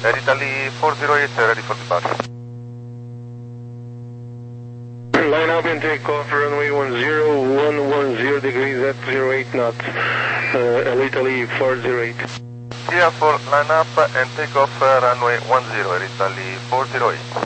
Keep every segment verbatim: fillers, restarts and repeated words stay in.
Air Italy four zero eight, ready for departure. Line up and take off, runway one zero one one zero degrees at zero eight knots, uh, Air Italy four zero eight. Clear for line up and take off, uh, runway one zero, Air Italy four zero eight.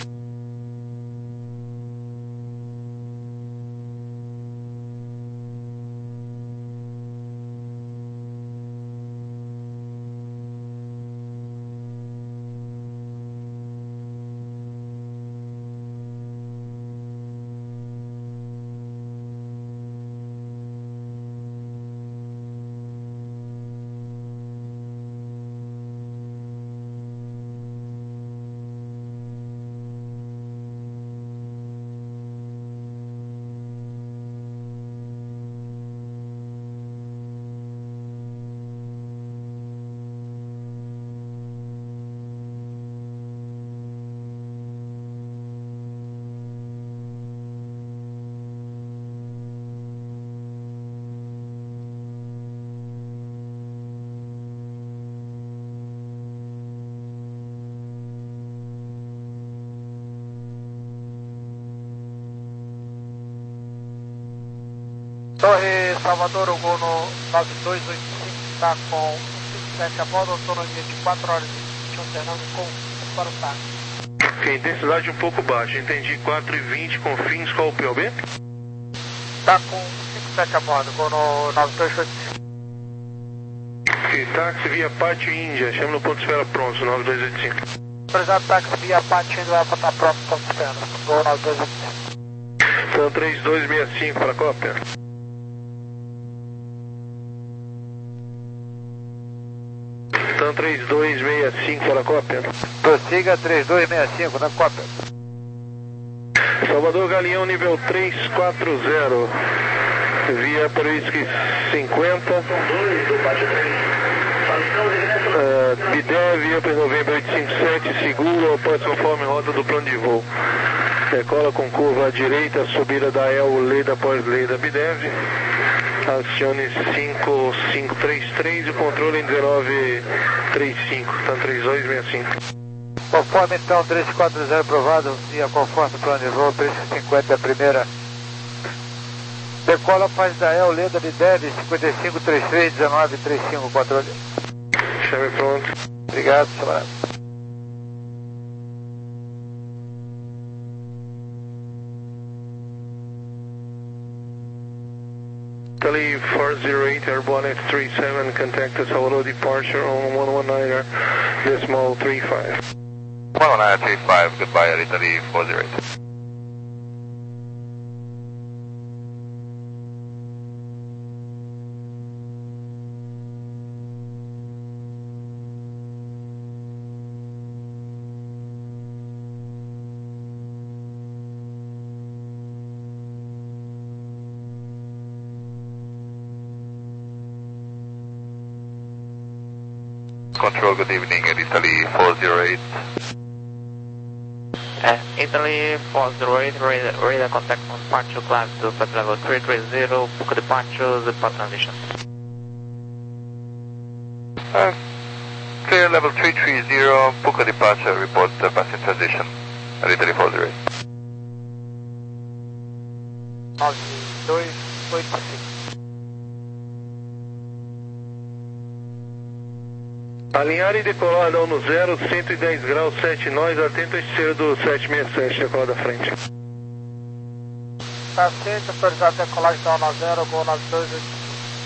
Torre Salvador, o voo no nove dois oito cinco está com um cinco sete a bordo, autonomia de quatro horas e vinte, alternando com para o táxi. Ok, intensidade um pouco baixa, entendi, quatro e vinte com fins, qual o P O B? Está com um cinco sete a bordo, voo no nove dois oito cinco. Ok, táxi via Pátio Índia, chama no ponto de espera pronto, nove dois oito cinco. Autorizado táxi via Pátio Índia, vai estar pronto, ponto de espera, voo nove dois oito cinco. Então três dois seis cinco para a cópia. Então três dois seis cinco para a cópia. Prossiga três dois seis cinco na cópia. Salvador Galeão nível três quatro zero. Via Peruísque cinquenta. Uh, Bidev, Upper November oito cinco sete, seguro, após conforme rota do plano de voo. Decola com curva à direita, subida da E L, Leda após Leda Bidev. Acione cinco cinco três três e o controle em dezenove trinta e cinco, então três dois seis cinco. Conforme então três quatro zero aprovado, via conforme plano de voo, três cinquenta é a primeira. Decola faz da E L, Leda Bidev, cinquenta e cinco trinta e três, dezenove trinta e cinco, controle. Chame pronto. Obrigado, senhora. Italy four zero eight, airborne F three seven, contact Salvador departure on one nineteen, decimal three five. one nine three five, goodbye, Air Italy four zero eight. Control, good evening, Air Italy four zero eight. Uh, Italy four zero eight, radar, radar contact on departure, climb to flight level three three zero, book departure, depart transition. Uh, clear level three three zero, book a departure, report uh, passing transition, Air Italy four zero eight. nove dois oito cinco. Alinhar e decolar não no zero, cento e dez graus, sete nós, atento à esteira do sete seis sete, decolar da frente. Tá aceito, autorizado decolagem da nove zero, voo nove dois oito cinco.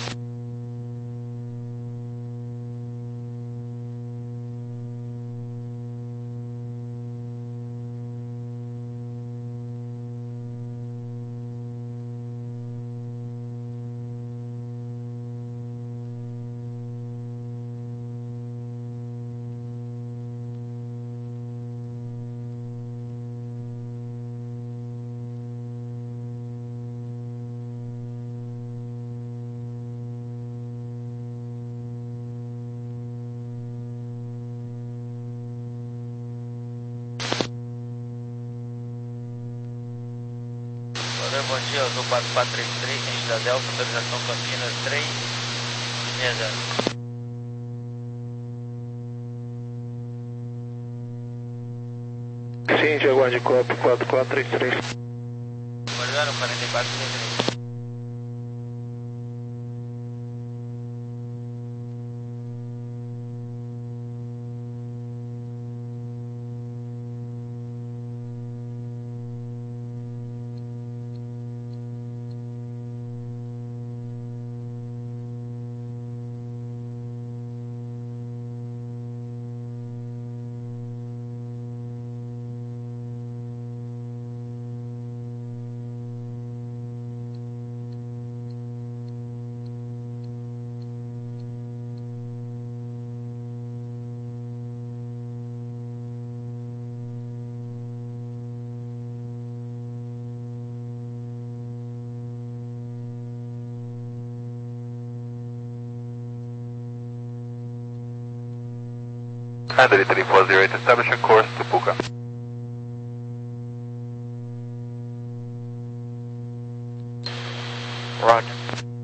Bom dia, Azul quatro quatro três três, gente da Delta, autorização Campinas três seis zero. Sim, aguarde copy quatro quatro três três. Guardaram quarenta e quatro trinta e três. Handle three four zero eight, establishing course to Puka. Roger.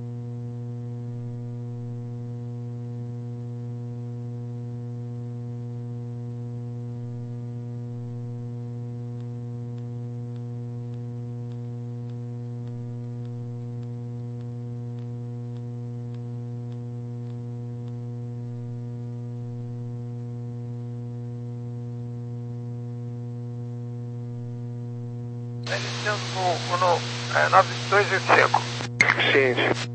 Iniciando no, no é, nove dois oito cinco. Ciente.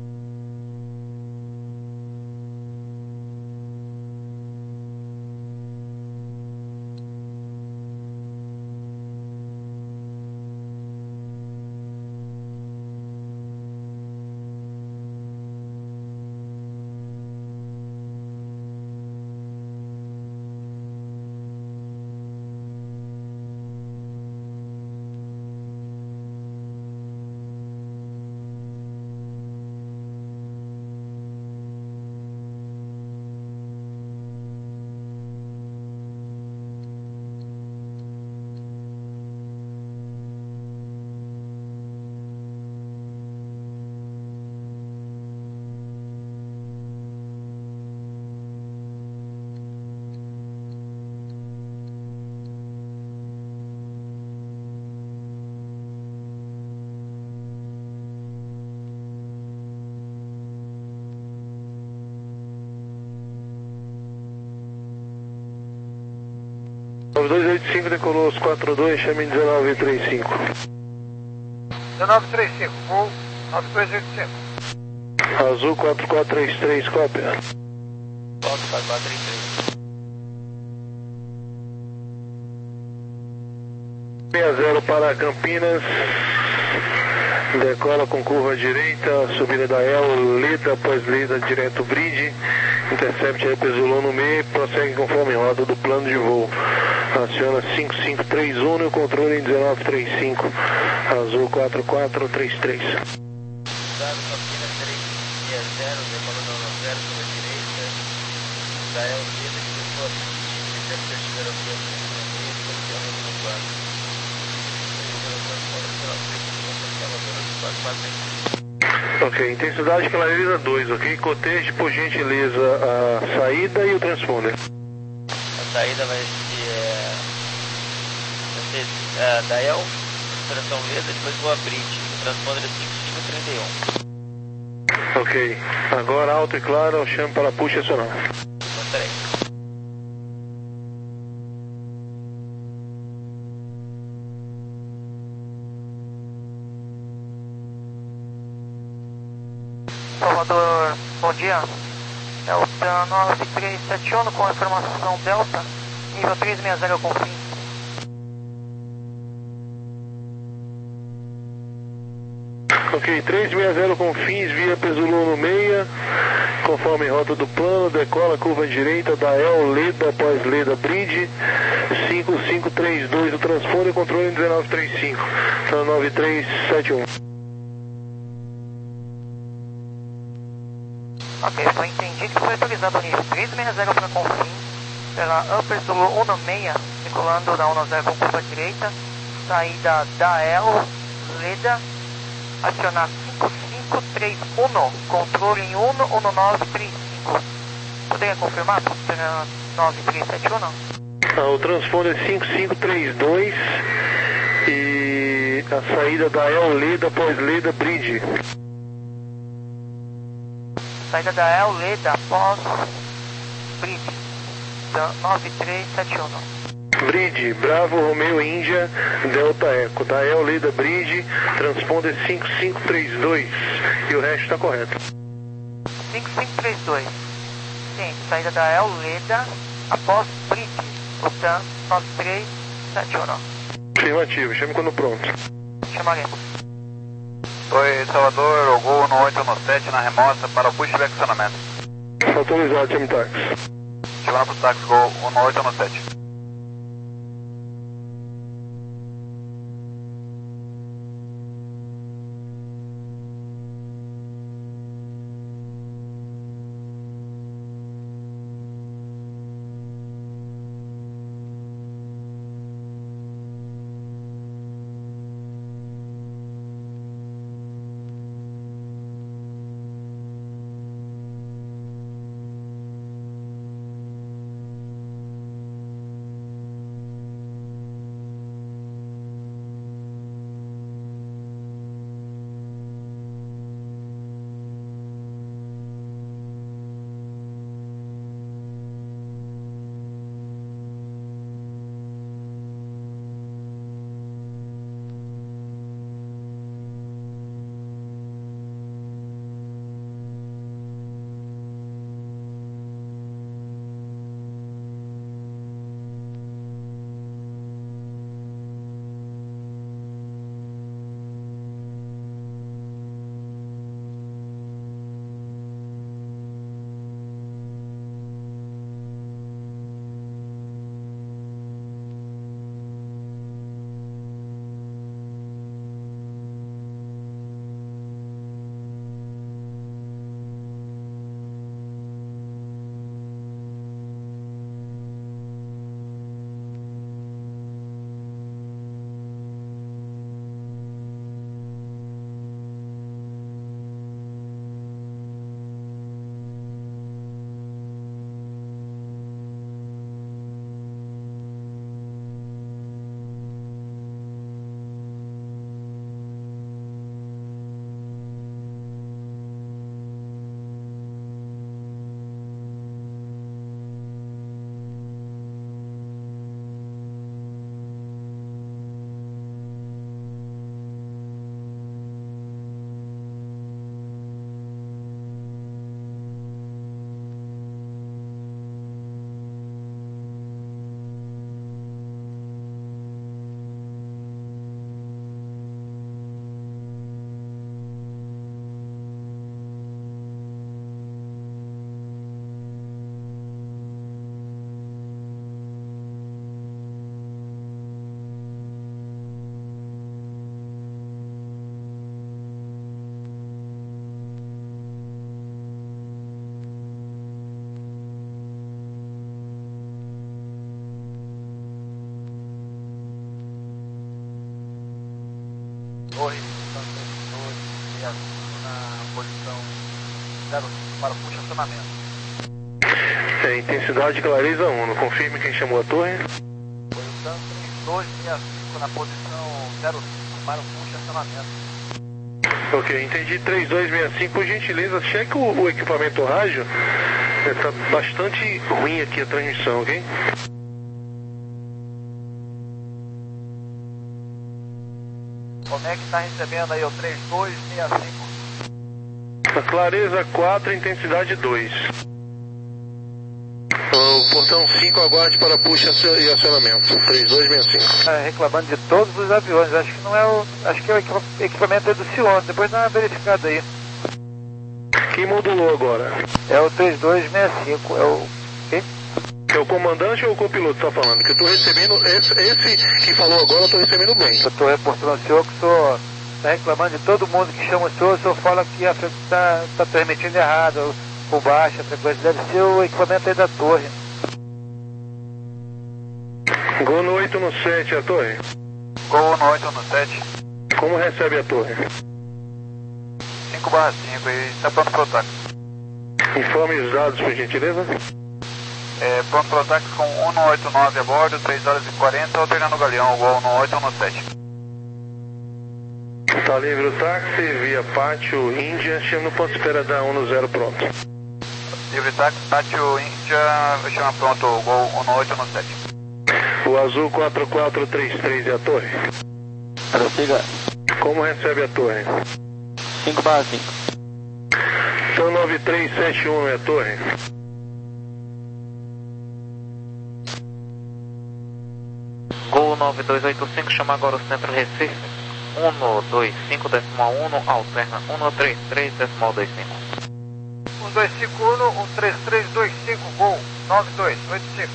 nove dois oito cinco decolou os quatro dois, chame dezenove trinta e cinco. dezenove trinta e cinco, voo nove dois oito cinco. Azul quatro quatro três três, cópia. quatro quatro três três. seis zero para Campinas. Decola com curva direita, subida da El, Leda, após Leda, direto bridge. Intercept aí Zulu no meio, prossegue conforme rota do plano de voo. Aciona cinco cinco três um e o controle em dezenove trinta e cinco. Azul quatro quatro três três. Dado Campinas três seis zero, decolando no zero sobre a direita. Da El, Leda, diretor. Intercept Europeu, posição no plano. Ok, intensidade clareza dois, ok? Coteje por gentileza a saída e o transponder. A saída vai ser, é, vai ser é, da El, tração Leda, depois vou abrir. O transponder é cinco cinco trinta e um. Ok, agora alto e claro, chame para puxa acionar. Peraí. Salvador, bom dia. Delta nove três sete um com informação Delta, nível três seis zero com fim. Ok, três seis zero com fins, via Zulu no meia, conforme rota do plano, decola curva direita da El, Leda, após Leda Bridge, cinco cinco três dois, o transponder e controle em dezenove trinta e cinco, então nove três sete um. Ok, foi entendido que foi autorizado o nível três seis zero para confim, pela Upper Zulu um seis, decolando da um zero com curva direita, saída da El, Leda, acionar cinco cinco três um, controle em um um nove três cinco. Poderia confirmar para nove três sete um? Ah, o transponder cinco cinco três dois e a saída da El Leda após Leda Bridge. Saída da El Leda após Bridge, nove três sete um. Bridge, Bravo, Romeo, Índia, Delta Eco. Da El Leda Bridge, transponder cinco cinco três dois e o resto está correto. cinco cinco três dois. Sim, saída da El Leda após Bridge, portanto nove três sete um. Afirmativo, chame quando pronto. Chamaremos. Oi, Salvador, o Gol no oito um sete na remota para o push de acionamento. Autorizado, chame táxi. Chegando para o táxi, Gol no oito um sete. Torre dois seis cinco na posição zero cinco para o push acionamento. É, intensidade clareza um, confirme quem chamou a torre. Posição três dois seis cinco na posição zero cinco para o push acionamento. Ok, entendi. três dois seis cinco, por gentileza, cheque o, o equipamento rádio. Está bastante ruim aqui a transmissão, ok? Como é que está recebendo aí o três dois seis cinco? A clareza quatro, intensidade dois. O portão cinco, aguarde para push e acionamento. três dois seis cinco. É, reclamando de todos os aviões. Acho que não é o. Acho que é o equipamento é do Sion. Depois dá uma verificada aí. Quem modulou agora? É o três dois seis cinco. É o. Quem? É o comandante ou o copiloto que está falando? Que eu estou recebendo. Esse, esse que falou agora eu estou recebendo bem. Eu estou reportando ao senhor que o senhor está reclamando de todo mundo que chama o senhor. O senhor fala que a frequência está tá transmitindo errado, por baixa frequência. Deve ser o equipamento aí da torre. Gol no oito no sete, a torre. Gol no oito no sete. Como recebe a torre? cinco barra cinco e está pronto para o táxi. Informe os dados, por gentileza. É, pronto para o táxi com cento e oitenta e nove a bordo, três horas e quarenta, alternando o galeão, Gol cento e oitenta e sete. Tá livre o táxi, via Pátio Índia, chama no ponto de espera da cento e zero pronto. Livre táxi, Pátio Índia, chama pronto, Gol cento e oitenta e sete. O azul quatro quatro três três é a torre? Prossiga. Como recebe a torre? cinco barra cinco. Então nove três sete um é a torre? Gol nove dois oito cinco, chama agora o centro Recife. um dois cinco decimal um, alterna um três três decimal dois cinco. um dois cinco um, um três três dois cinco, Gol nove dois oito cinco.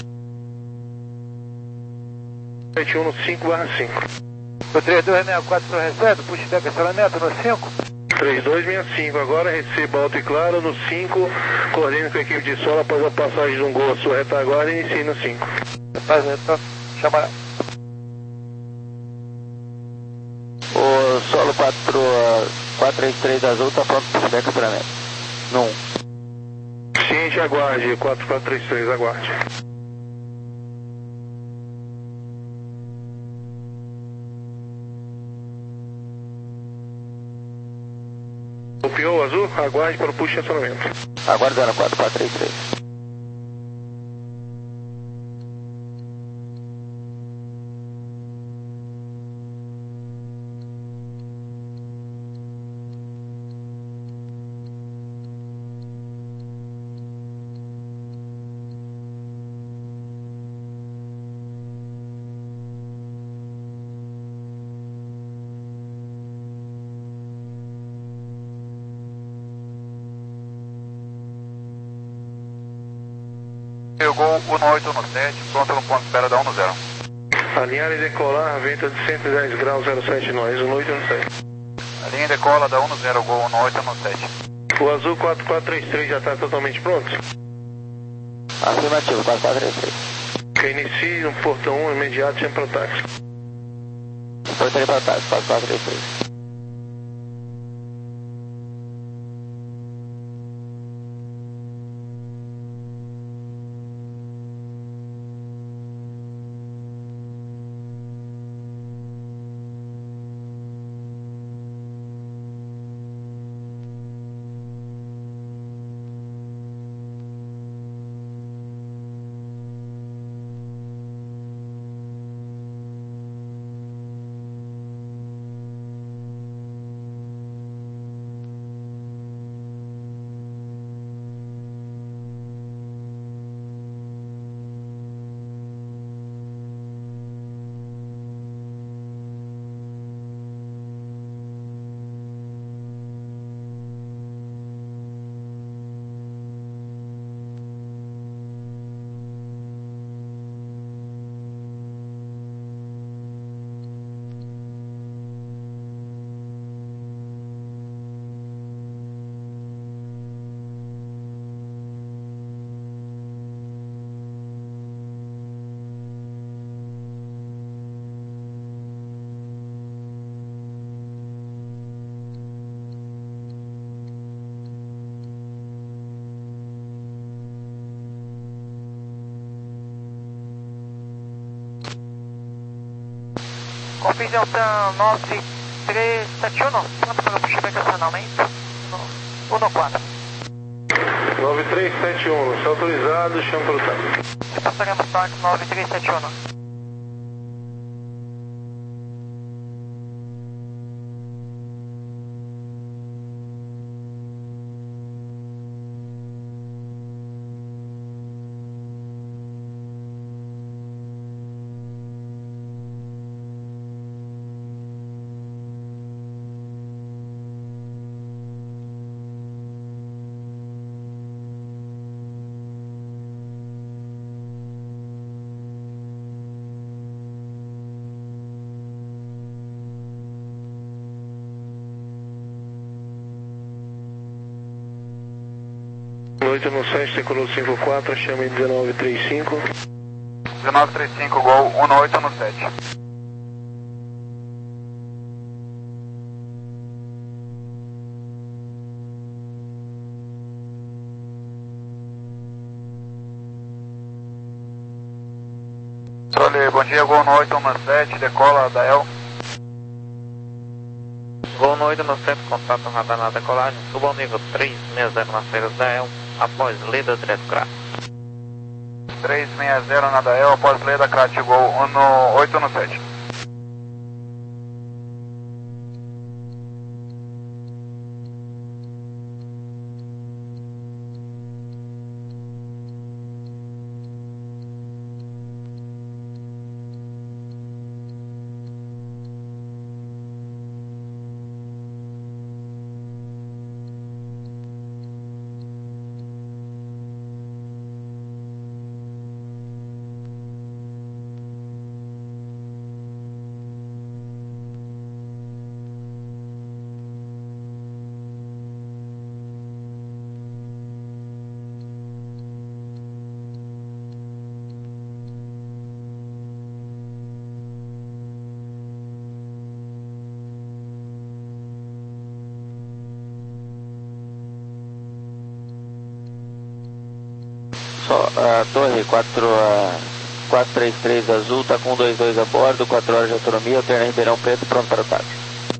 sete um no cinco barra cinco. O três dois seis quatro senhor recebe, puxa de acancelamento no cinco. três dois seis cinco, agora receba alto e claro no cinco, coordene com a equipe de solo após a passagem de um gol à sua retaguarda e inicie no cinco. Faz então, chama. O solo quatro, quatro três três azul está pronto para o acancelamento. No um. Ciente, aguarde, quatro quatro três três, aguarde. Copiou o azul? Aguarde para o push de acionamento. Aguardando quatro quatro três três. Eu Gol cento e oitenta e sete, pronto no ponto de espera da cem. Alinhar e decolar, vento de cento e dez graus, zero sete nós, cento e oitenta e sete. A linha decola da cem, Gol cento e oitenta e sete. O azul quatro quatro três três já está totalmente pronto? Afirmativo, quatro quatro três três. Que inicie no portão um imediato, chama para o táxi. Portaria para trás, quatro quatro três três. Confusão nove três sete um, pronto para o puxamento de acionamento no quatro. nove três sete um, está autorizado, chama para o táxi. Passaremos táxi nove três sete um. oito no sete, decolou cinco quatro, chame dezenove trinta e cinco. dezenove trinta e cinco, Gol cento e oitenta e sete. Charlie, bom dia, Gol no oito um sete, decola da El. Gol no oito um sete, contato radar na decolagem, suba ao nível três seis zero na saída da El, após Leda direto Crato. três seis zero na da El, após Leda Crato, Gol no oito um sete. Só, a torre quatro, uh, quatro três três azul, tá com dois dois a bordo, quatro horas de autonomia, alterna Ribeirão Preto, pronto para o táxi.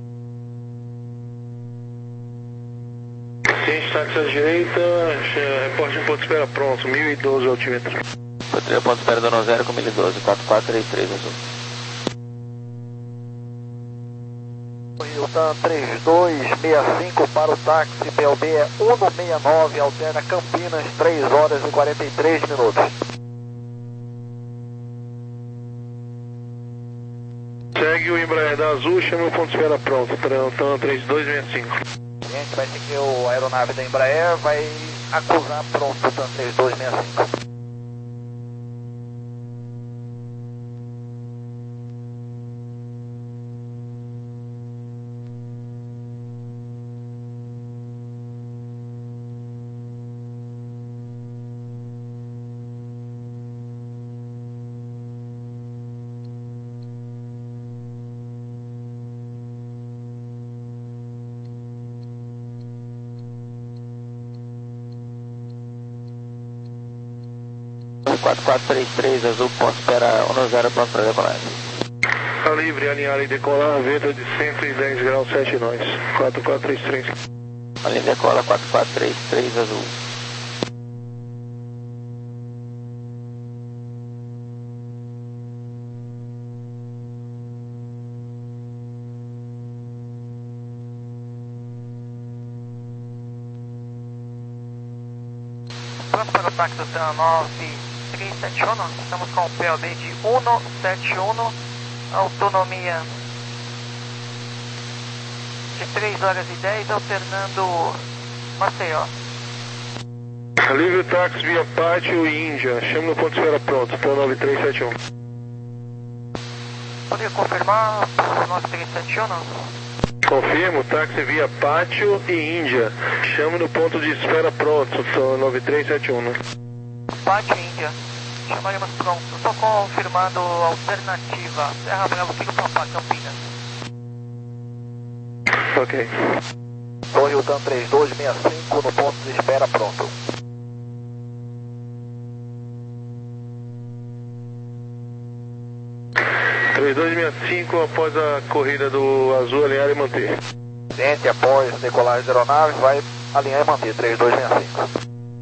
Ciente, táxi à direita, reporte em ponto de espera pronto, mil e doze altímetro. Patrulla ponto de espera Dona Zero com mil e doze, quatro quatro três três azul. Hilton três dois seis cinco para o táxi, P L B é um seis nove, alterna Campinas, três horas e quarenta e três minutos. Segue o Embraer da Azul, chama o ponto de espera pronto, Tantan três dois seis cinco. Gente, vai seguir a aeronave da Embraer, vai acusar pronto o Tantan três dois seis cinco. quatro quatro três três azul, ponto de espera um zero, pronto para decolagem. Tá livre, alinhar e decolar, vento de cento e dez graus, sete nós, quatro quatro três três. Ali decola quatro quatro três três azul. Pronto para o táxi do T nove três sete um, estamos com o P L B de um sete um, autonomia de três horas e dez, alternando Maceió. Livre o táxi via Pátio e Índia, chama no ponto de espera pronto, T nove três sete um. Poderia confirmar o nove três sete um? Confirmo, táxi via Pátio e Índia, chama no ponto de espera pronto, nove três sete um. Pátio Índia, chamaremos pronto. Estou confirmando alternativa, Serra Bravo, Kilo Pampa, Campinas. Ok. Torre Hilton três dois seis cinco no ponto de espera pronto. três dois seis cinco após a corrida do Azul, alinhar e manter. Gente, após decolagem da aeronave, vai alinhar e manter, três dois seis cinco.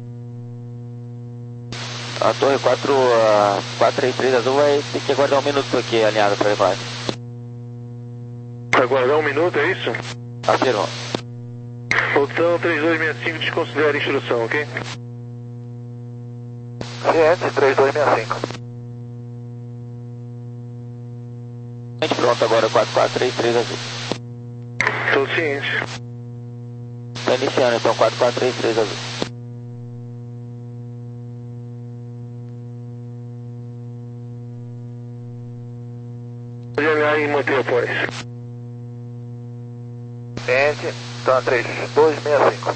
A torre quatro três três azul vai ter que aguardar um minuto aqui alinhado para decolagem. Aguardar um minuto, é isso? Afirma. Voltão três dois seis cinco, desconsidera a instrução, ok? Gente, três dois seis cinco. Pronto agora, quatro quatro três três azul. Estou ciente. Está iniciando então, quatro quatro três três azul. Pode alinhar e manter após. Gente, então três dois seis cinco.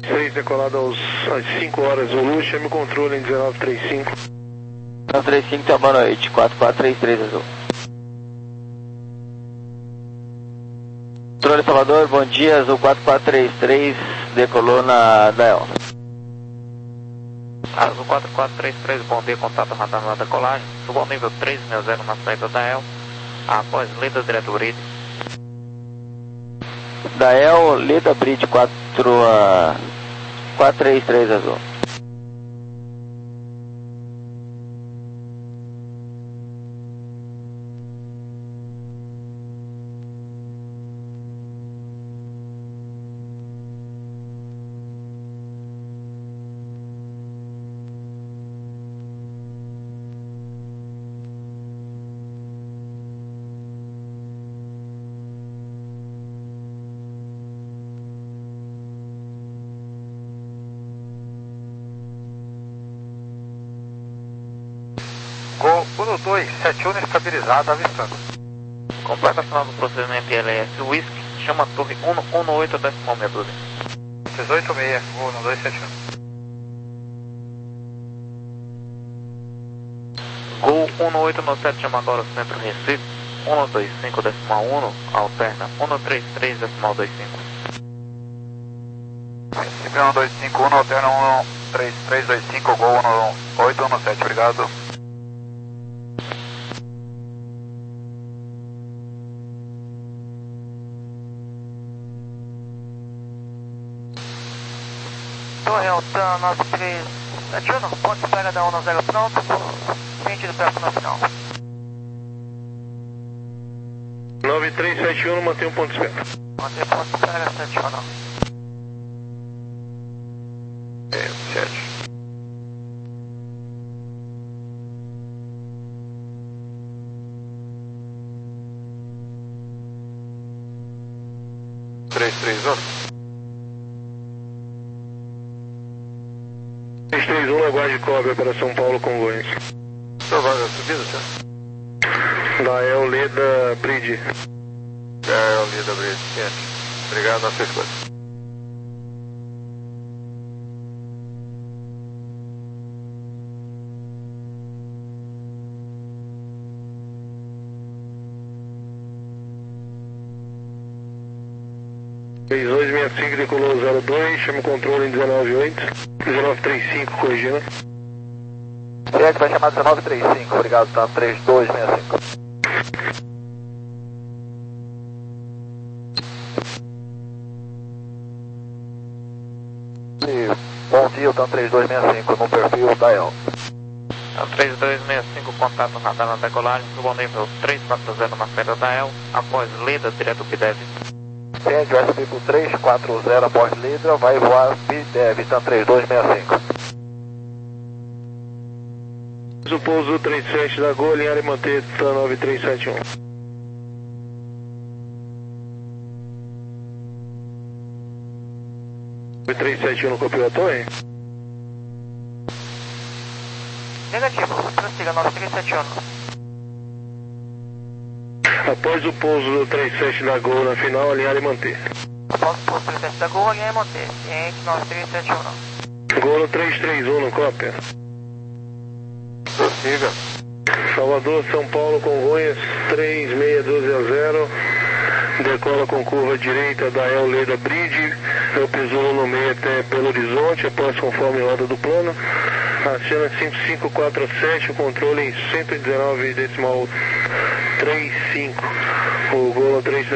seis decolado aos, às cinco horas Zulu, chame o controle em dezenove trinta e cinco. dezenove trinta e cinco, então boa noite, quatro quatro três três Azul. Controle Salvador, bom dia, Azul quatro quatro três três, decolou na Dael. Azul quatro quatro três três, bom dia, contato radar na decolagem, subo ao nível três seis zero na saída da Dael, após Leda direto Bridge. Dael, Leda Bridge quatro três três Azul. Gol um dois sete um estabilizado, avistando. Completa final do procedimento I L S Whisky, chama a torre um um oito decimal meia dúzia. dezoito seis, gol um dois sete um. Gol um oito nove sete, chama agora o centro Recife, um dois cinco decimal um, alterna um três três decimal vinte e cinco. Recife um dois cinco um, alterna um três três dois cinco, gol um oito um sete, obrigado. Torre Alta nove três sete um, ponto de espera da um zero pronto, frente do tráfego nacional. nove três sete um, mantém um ponto de espera. Mantém ponto de espera sete um. É, sete. três três um. três três um, aguarde cobre para São Paulo, Congonhas. Provável subida, senhor? Dael, Leda, Bridge. É, o Leda Bridge, ciente. Obrigado, na sua escolha. três dois seis cinco, decolou zero dois, chama o controle em dezenove oito. dezenove trinta e cinco, corrigindo. Ciente, vai chamar dezenove trinta e cinco, obrigado, tá? três dois seis cinco. Bom dia, tá três dois seis cinco, no perfil da E L. três dois seis cinco, contato radar na decolagem, subo ao nível três quatro zero na saída da E L, após Leda direto B D E V. Ciente, vai subir pro três quatro zero após Leda, vai voar B D E V, tá três dois seis cinco. O pouso trinta e sete da Gol, alinhar e manter, tá nove três sete um. nove três sete um não copiou a torre? Negativo, prossiga nove três sete um. Após o pouso do trinta e sete da Gol na final, alinhar e manter. Após o posto trinta e sete da Gol, alinhar e manter. Ciente, nove três sete um. Gol no três três um, não cópia? Prossiga. Salvador, São Paulo, Congonhas, três seis um dois zero. Decola com curva direita da El Leda Bridge. Eu piso no meio até Belo Horizonte, após conforme roda do plano. Acena cinco cinco quatro sete, o controle em cento e dezenove decimal trinta e cinco. O gol três